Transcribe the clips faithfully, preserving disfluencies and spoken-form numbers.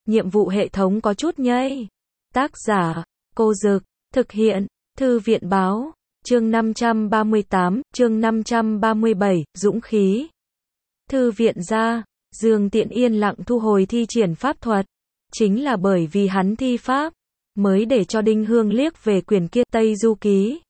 nhiệm vụ hệ thống có chút nhây. Tác giả, Cô Dực, thực hiện, Thư viện Báo, chương năm trăm ba mươi tám, chương năm trăm ba mươi bảy, dũng khí. Thư viện ra, Dương Tiện yên lặng thu hồi thi triển pháp thuật. Chính là bởi vì hắn thi pháp, mới để cho Đinh Hương liếc về quyển kia Tây Du Ký.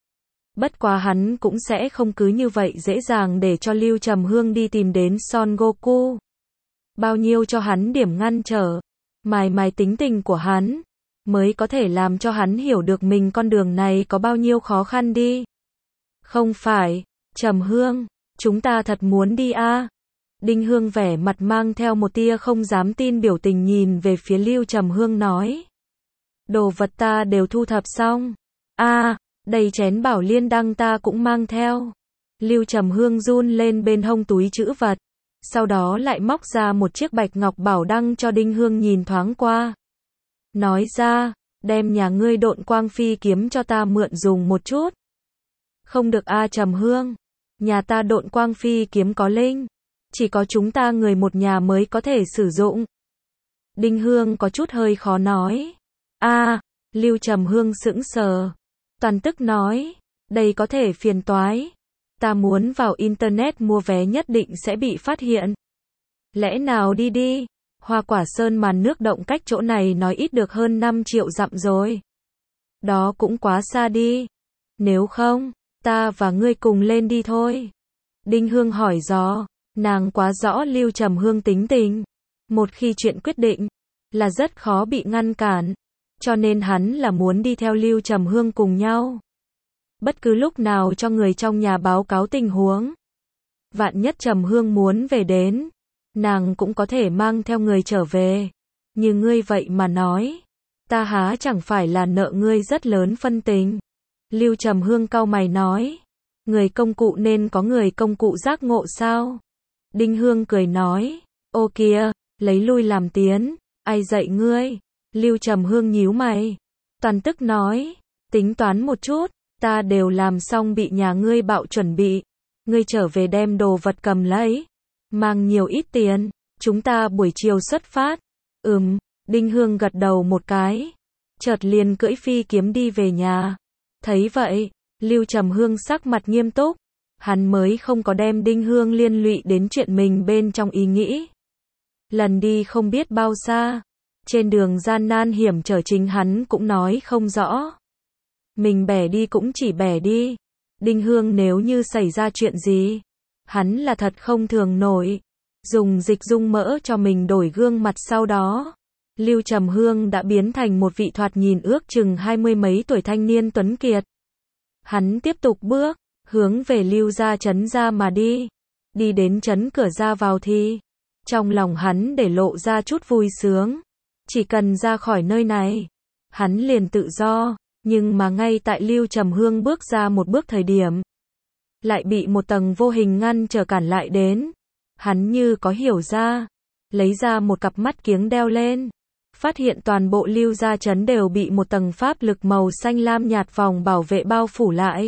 Bất quá hắn cũng sẽ không cứ như vậy dễ dàng để cho Lưu Trầm Hương đi tìm đến Son Goku. Bao nhiêu cho hắn điểm ngăn trở, mài mài tính tình của hắn, mới có thể làm cho hắn hiểu được mình con đường này có bao nhiêu khó khăn đi. Không phải, Trầm Hương, chúng ta thật muốn đi à? Đinh Hương vẻ mặt mang theo một tia không dám tin biểu tình nhìn về phía Lưu Trầm Hương nói. Đồ vật ta đều thu thập xong. À, đầy chén bảo liên đăng ta cũng mang theo. Lưu Trầm Hương run lên bên hông túi trữ vật. Sau đó lại móc ra một chiếc bạch ngọc bảo đăng cho Đinh Hương nhìn thoáng qua. Nói ra, đem nhà ngươi độn quang phi kiếm cho ta mượn dùng một chút. Không được a Trầm Hương. Nhà ta độn quang phi kiếm có linh. Chỉ có chúng ta người một nhà mới có thể sử dụng. Đinh Hương có chút hơi khó nói. A, Lưu Trầm Hương sững sờ. Toàn tức nói, đây có thể phiền toái. Ta muốn vào internet mua vé nhất định sẽ bị phát hiện. Lẽ nào đi đi, Hoa Quả Sơn màn nước động cách chỗ này nói ít được hơn năm triệu dặm rồi. Đó cũng quá xa đi. Nếu không, ta và ngươi cùng lên đi thôi. Đinh Hương hỏi dò, nàng quá rõ Lưu Trầm Hương tính tình. Một khi chuyện quyết định, là rất khó bị ngăn cản. Cho nên hắn là muốn đi theo Lưu Trầm Hương cùng nhau. Bất cứ lúc nào cho người trong nhà báo cáo tình huống. Vạn nhất Trầm Hương muốn về đến, nàng cũng có thể mang theo người trở về. Như ngươi vậy mà nói, ta há chẳng phải là nợ ngươi rất lớn phân tình. Lưu Trầm Hương cau mày nói, người công cụ nên có người công cụ giác ngộ sao? Đinh Hương cười nói, ô kìa, lấy lui làm tiến, ai dạy ngươi? Lưu Trầm Hương nhíu mày, toàn tức nói, tính toán một chút, ta đều làm xong bị nhà ngươi bạo chuẩn bị, ngươi trở về đem đồ vật cầm lấy, mang nhiều ít tiền, chúng ta buổi chiều xuất phát. Ừm, Đinh Hương gật đầu một cái, chợt liền cưỡi phi kiếm đi về nhà. Thấy vậy, Lưu Trầm Hương sắc mặt nghiêm túc, hắn mới không có đem Đinh Hương liên lụy đến chuyện mình bên trong ý nghĩ. Lần đi không biết bao xa, trên đường gian nan hiểm trở chính hắn cũng nói không rõ. Mình bẻ đi cũng chỉ bẻ đi. Đinh Hương nếu như xảy ra chuyện gì, hắn là thật không thường nổi. Dùng dịch dung mỡ cho mình đổi gương mặt sau đó. Lưu Trầm Hương đã biến thành một vị thoạt nhìn ước chừng hai mươi mấy tuổi thanh niên tuấn kiệt. Hắn tiếp tục bước, hướng về Lưu gia trấn ra mà đi. Đi đến trấn cửa ra vào thì, trong lòng hắn để lộ ra chút vui sướng. Chỉ cần ra khỏi nơi này, hắn liền tự do. Nhưng mà ngay tại Lưu Trầm Hương bước ra một bước thời điểm, lại bị một tầng vô hình ngăn trở cản lại đến. Hắn như có hiểu ra, lấy ra một cặp mắt kiếng đeo lên, phát hiện toàn bộ Lưu gia trấn đều bị một tầng pháp lực màu xanh lam nhạt vòng bảo vệ bao phủ lại.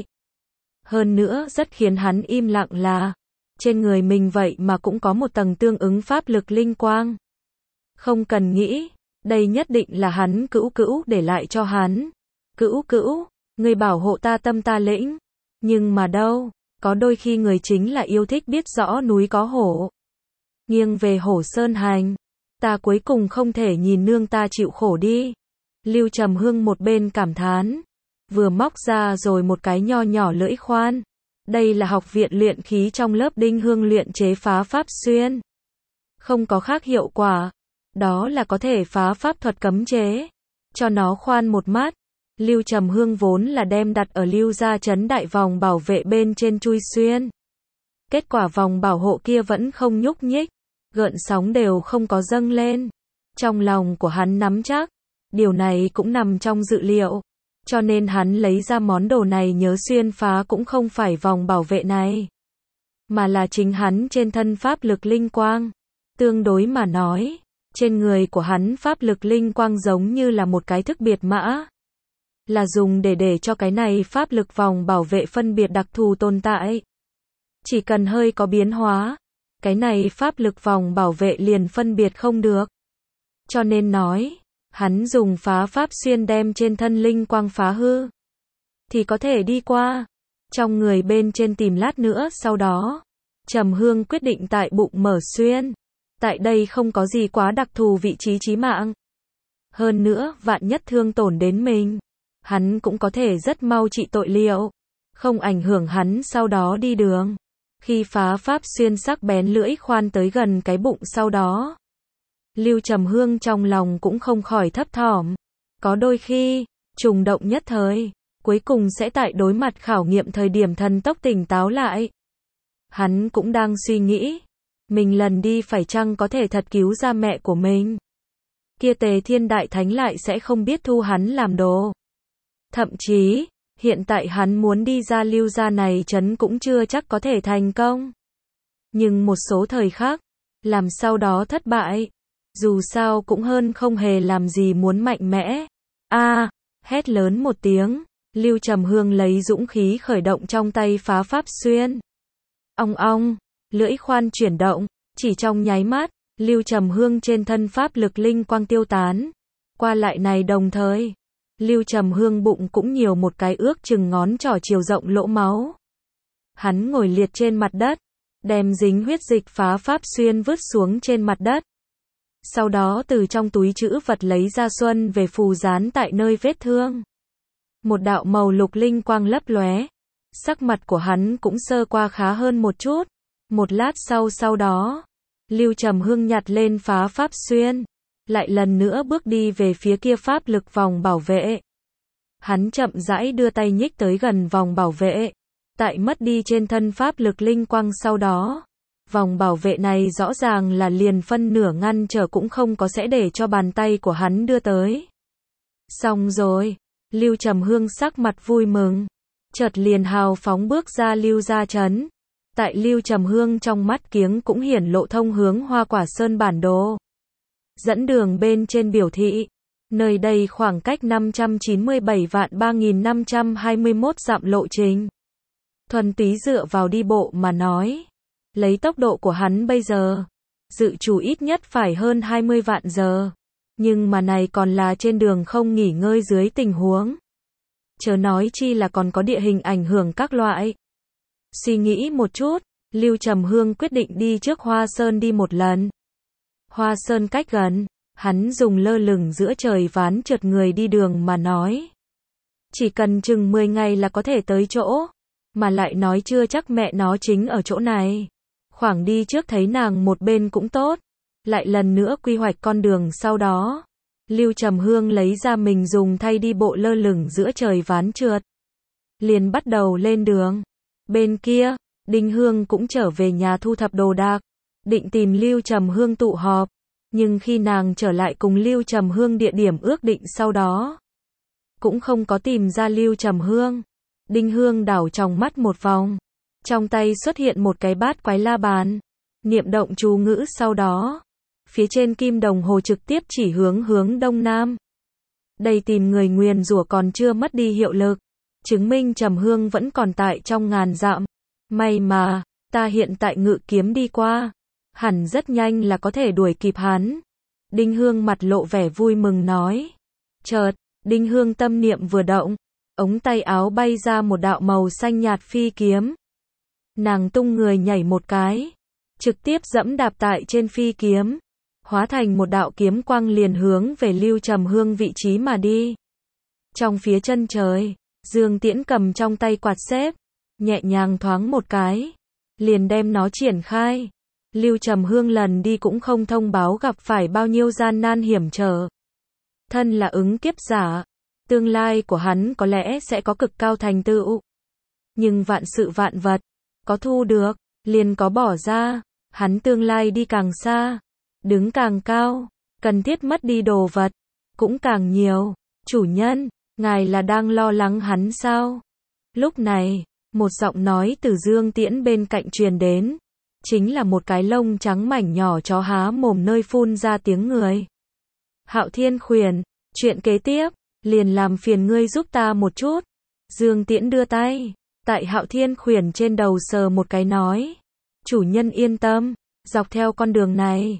Hơn nữa rất khiến hắn im lặng là, trên người mình vậy mà cũng có một tầng tương ứng pháp lực linh quang. Không cần nghĩ, đây nhất định là hắn cữu cữu để lại cho hắn. Cữu cữu, người bảo hộ ta tâm ta lĩnh. Nhưng mà đâu, có đôi khi người chính là yêu thích biết rõ núi có hổ. Nghiêng về hổ sơn hành, ta cuối cùng không thể nhìn nương ta chịu khổ đi. Lưu Trầm Hương một bên cảm thán, vừa móc ra rồi một cái nho nhỏ lưỡi khoan. Đây là học viện luyện khí trong lớp Đinh Hương luyện chế phá pháp xuyên. Không có khác hiệu quả, đó là có thể phá pháp thuật cấm chế. Cho nó khoan một mắt. Lưu Trầm Hương vốn là đem đặt ở Lưu gia trấn đại vòng bảo vệ bên trên chui xuyên. Kết quả vòng bảo hộ kia vẫn không nhúc nhích, gợn sóng đều không có dâng lên. Trong lòng của hắn nắm chắc, điều này cũng nằm trong dự liệu. Cho nên hắn lấy ra món đồ này nhớ xuyên phá cũng không phải vòng bảo vệ này, mà là chính hắn trên thân pháp lực linh quang. Tương đối mà nói, trên người của hắn pháp lực linh quang giống như là một cái thức biệt mã. Là dùng để để cho cái này pháp lực vòng bảo vệ phân biệt đặc thù tồn tại. Chỉ cần hơi có biến hóa, cái này pháp lực vòng bảo vệ liền phân biệt không được. cho nên nói, hắn dùng phá pháp xuyên đem trên thân linh quang phá hư, thì có thể đi qua. Trong người bên trên tìm lát nữa sau đó, Trầm Hương quyết định tại bụng mở xuyên. Tại đây không có gì quá đặc thù vị trí chí mạng. Hơn nữa, vạn nhất thương tổn đến mình, hắn cũng có thể rất mau trị tội liệu, không ảnh hưởng hắn sau đó đi đường. Khi phá pháp xuyên sắc bén lưỡi khoan tới gần cái bụng sau đó, Lưu Trầm Hương trong lòng cũng không khỏi thấp thỏm. Có đôi khi, trùng động nhất thời, cuối cùng sẽ tại đối mặt khảo nghiệm thời điểm thần tốc tỉnh táo lại. Hắn cũng đang suy nghĩ, mình lần đi phải chăng có thể thật cứu ra mẹ của mình. Kia Tề Thiên Đại Thánh lại sẽ không biết thu hắn làm đồ. Thậm chí, hiện tại hắn muốn đi ra Lưu gia này trấn cũng chưa chắc có thể thành công. Nhưng một số thời khắc, làm sau đó thất bại, dù sao cũng hơn không hề làm gì muốn mạnh mẽ. A, hét lớn một tiếng, Lưu Trầm Hương lấy dũng khí khởi động trong tay phá pháp xuyên. Ong ong, lưỡi khoan chuyển động, chỉ trong nháy mắt, Lưu Trầm Hương trên thân pháp lực linh quang tiêu tán. Qua lại này đồng thời, Lưu Trầm Hương bụng cũng nhiều một cái ước chừng ngón trỏ chiều rộng lỗ máu. Hắn ngồi liệt trên mặt đất, đem dính huyết dịch phá pháp xuyên vứt xuống trên mặt đất. Sau đó từ trong túi trữ vật lấy ra xuân về phù dán tại nơi vết thương. Một đạo màu lục linh quang lấp lóe. Sắc mặt của hắn cũng sơ qua khá hơn một chút. Một lát sau sau đó, Lưu Trầm Hương nhặt lên phá pháp xuyên, lại lần nữa bước đi về phía kia pháp lực vòng bảo vệ. Hắn chậm rãi đưa tay nhích tới gần vòng bảo vệ. Tại mất đi trên thân pháp lực linh quang sau đó, vòng bảo vệ này rõ ràng là liền phân nửa ngăn trở cũng không có sẽ để cho bàn tay của hắn đưa tới. Xong rồi, Lưu Trầm Hương sắc mặt vui mừng, chợt liền hào phóng bước ra Lưu gia trấn. Tại Lưu Trầm Hương trong mắt kiếng cũng hiển lộ thông hướng Hoa Quả Sơn bản đồ. Dẫn đường bên trên biểu thị, nơi đây khoảng cách năm trăm chín mươi bảy vạn ba nghìn năm trăm hai mươi mốt dặm lộ trình. Thuần túy dựa vào đi bộ mà nói, lấy tốc độ của hắn bây giờ, dự trù ít nhất phải hơn hai mươi vạn giờ. Nhưng mà này còn là trên đường không nghỉ ngơi dưới tình huống. Chớ nói chi là còn có địa hình ảnh hưởng các loại. Suy nghĩ một chút, Lưu Trầm Hương quyết định đi trước Hoa Sơn đi một lần. Hoa Sơn cách gần, hắn dùng lơ lửng giữa trời ván trượt người đi đường mà nói. Chỉ cần chừng mười ngày là có thể tới chỗ, mà lại nói chưa chắc mẹ nó chính ở chỗ này. Khoảng đi trước thấy nàng một bên cũng tốt, lại lần nữa quy hoạch con đường sau đó. Lưu Trầm Hương lấy ra mình dùng thay đi bộ lơ lửng giữa trời ván trượt. Liền bắt đầu lên đường. Bên kia, Đinh Hương cũng trở về nhà thu thập đồ đạc, định tìm Lưu Trầm Hương tụ họp. Nhưng khi nàng trở lại cùng Lưu Trầm Hương địa điểm ước định sau đó, cũng không có tìm ra Lưu Trầm Hương. Đinh Hương đảo trong mắt một vòng, trong tay xuất hiện một cái bát quái la bàn, niệm động chú ngữ sau đó, phía trên kim đồng hồ trực tiếp chỉ hướng hướng đông nam. Đây tìm người nguyền rủa còn chưa mất đi hiệu lực, chứng minh Trầm Hương vẫn còn tại trong ngàn dặm. May mà, ta hiện tại ngự kiếm đi qua, hẳn rất nhanh là có thể đuổi kịp hắn. Đinh Hương mặt lộ vẻ vui mừng nói. Chợt, Đinh Hương tâm niệm vừa động, ống tay áo bay ra một đạo màu xanh nhạt phi kiếm. Nàng tung người nhảy một cái, trực tiếp dẫm đạp tại trên phi kiếm, hóa thành một đạo kiếm quang liền hướng về Lưu Trầm Hương vị trí mà đi. Trong phía chân trời, Dương Tiễn cầm trong tay quạt xếp, nhẹ nhàng thoáng một cái, liền đem nó triển khai. Lưu Trầm Hương lần đi cũng không thông báo gặp phải bao nhiêu gian nan hiểm trở. Thân là ứng kiếp giả, tương lai của hắn có lẽ sẽ có cực cao thành tựu. Nhưng vạn sự vạn vật, có thu được, liền có bỏ ra, hắn tương lai đi càng xa, đứng càng cao, cần thiết mất đi đồ vật, cũng càng nhiều. Chủ nhân, ngài là đang lo lắng hắn sao? Lúc này, một giọng nói từ Dương Tiễn bên cạnh truyền đến, chính là một cái lông trắng mảnh nhỏ chó há mồm nơi phun ra tiếng người. Hạo Thiên Khuyển, chuyện kế tiếp, liền làm phiền ngươi giúp ta một chút. Dương Tiễn đưa tay, tại Hạo Thiên Khuyển trên đầu sờ một cái nói. Chủ nhân yên tâm, dọc theo con đường này,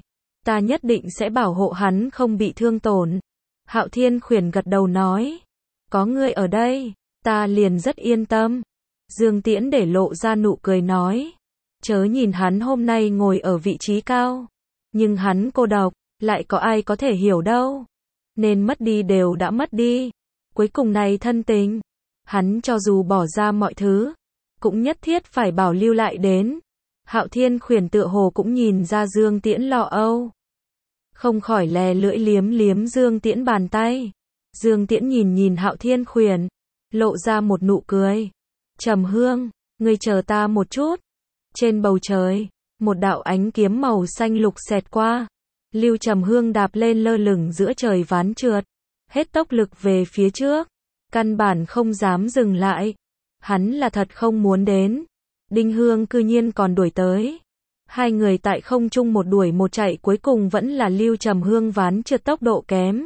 ta nhất định sẽ bảo hộ hắn không bị thương tổn. Hạo Thiên Khuyển gật đầu nói, có ngươi ở đây, ta liền rất yên tâm. Dương Tiễn để lộ ra nụ cười nói, chớ nhìn hắn hôm nay ngồi ở vị trí cao, nhưng hắn cô độc, lại có ai có thể hiểu đâu. Nên mất đi đều đã mất đi. Cuối cùng này thân tình, hắn cho dù bỏ ra mọi thứ, cũng nhất thiết phải bảo lưu lại đến. Hạo Thiên Khuyển tựa hồ cũng nhìn ra Dương Tiễn lo âu, không khỏi lè lưỡi liếm liếm Dương Tiễn bàn tay. Dương Tiễn nhìn nhìn Hạo Thiên Khuyển, lộ ra một nụ cười. Trầm Hương, ngươi chờ ta một chút. Trên bầu trời, một đạo ánh kiếm màu xanh lục xẹt qua. Lưu Trầm Hương đạp lên lơ lửng giữa trời ván trượt, hết tốc lực về phía trước, căn bản không dám dừng lại. Hắn là thật không muốn đến. Đinh Hương cư nhiên còn đuổi tới. Hai người tại không trung một đuổi một chạy, cuối cùng vẫn là Lưu Trầm Hương ván trượt tốc độ kém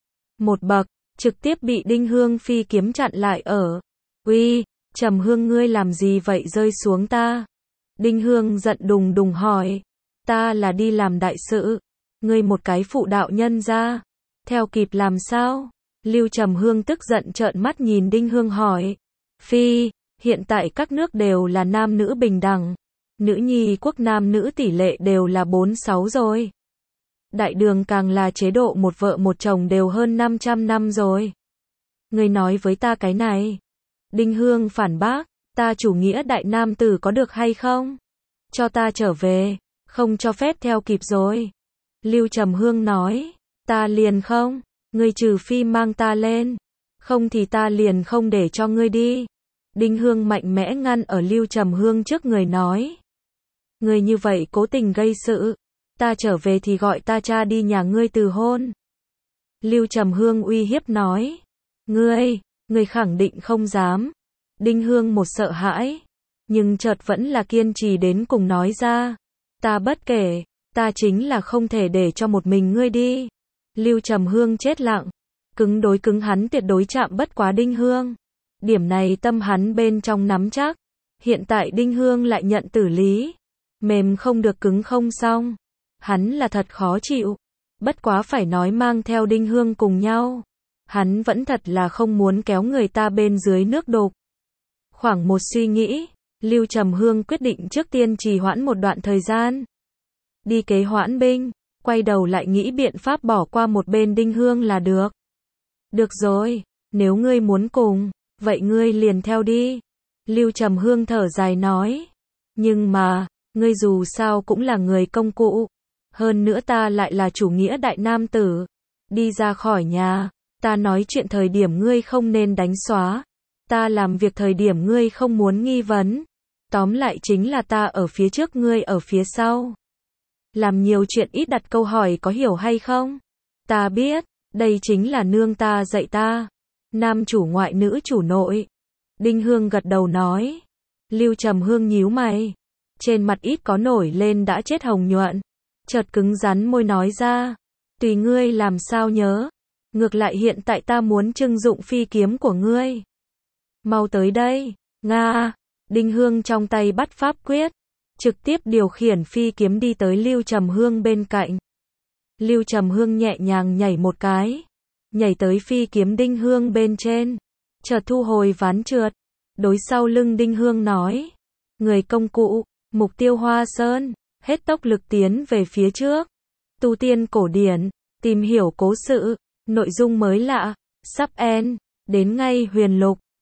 một bậc, trực tiếp bị Đinh Hương phi kiếm chặn lại ở. Uy, Trầm Hương ngươi làm gì vậy, rơi xuống ta? Đinh Hương giận đùng đùng hỏi. Ta là đi làm đại sự, ngươi một cái phụ đạo nhân ra, theo kịp làm sao? Lưu Trầm Hương tức giận trợn mắt nhìn Đinh Hương hỏi. Phi, hiện tại các nước đều là nam nữ bình đẳng. Nữ nhi quốc nam nữ tỷ lệ đều là bốn sáu rồi. Đại đường càng là chế độ một vợ một chồng đều hơn năm trăm năm rồi. Ngươi nói với ta cái này. Đinh Hương phản bác, ta chủ nghĩa đại nam tử có được hay không? Cho ta trở về, không cho phép theo kịp rồi. Lưu Trầm Hương nói, ta liền không, ngươi trừ phi mang ta lên, không thì ta liền không để cho ngươi đi. Đinh Hương mạnh mẽ ngăn ở Lưu Trầm Hương trước người nói. Ngươi như vậy cố tình gây sự, ta trở về thì gọi ta cha đi nhà ngươi từ hôn. Lưu Trầm Hương uy hiếp nói. Ngươi, ngươi khẳng định không dám. Đinh Hương một sợ hãi, nhưng chợt vẫn là kiên trì đến cùng nói ra. Ta bất kể, ta chính là không thể để cho một mình ngươi đi. Lưu Trầm Hương chết lặng, cứng đối cứng hắn tuyệt đối chạm bất quá Đinh Hương. Điểm này tâm hắn bên trong nắm chắc. Hiện tại Đinh Hương lại nhận tử lý. Mềm không được cứng không xong. Hắn là thật khó chịu. Bất quá phải nói mang theo Đinh Hương cùng nhau. Hắn vẫn thật là không muốn kéo người ta bên dưới nước đục. Khoảng một suy nghĩ, Lưu Trầm Hương quyết định trước tiên trì hoãn một đoạn thời gian. Đi kế hoãn binh, quay đầu lại nghĩ biện pháp bỏ qua một bên Đinh Hương là được. Được rồi, nếu ngươi muốn cùng, vậy ngươi liền theo đi. Lưu Trầm Hương thở dài nói. Nhưng mà, ngươi dù sao cũng là người công cụ. Hơn nữa ta lại là chủ nghĩa đại nam tử. Đi ra khỏi nhà, ta nói chuyện thời điểm ngươi không nên đánh xóa. Ta làm việc thời điểm ngươi không muốn nghi vấn. Tóm lại chính là ta ở phía trước ngươi ở phía sau. Làm nhiều chuyện ít đặt câu hỏi có hiểu hay không? Ta biết, đây chính là nương ta dạy ta. Nam chủ ngoại nữ chủ nội. Đinh Hương gật đầu nói. Lưu Trầm Hương nhíu mày. Trên mặt ít có nổi lên đã chết hồng nhuận. Chợt cứng rắn môi nói ra. Tùy ngươi làm sao nhớ. Ngược lại hiện tại ta muốn trưng dụng phi kiếm của ngươi. Mau tới đây, Nga. Đinh Hương trong tay bắt pháp quyết. Trực tiếp điều khiển phi kiếm đi tới Lưu Trầm Hương bên cạnh. Lưu Trầm Hương nhẹ nhàng nhảy một cái. Nhảy tới phi kiếm Đinh Hương bên trên. Chợt thu hồi ván trượt. Đối sau lưng Đinh Hương nói. Người công cụ, mục tiêu Hoa Sơn. Hết tốc lực tiến về phía trước. Tu tiên cổ điển, tìm hiểu cố sự, nội dung mới lạ, sắp end, đến ngay huyền lục.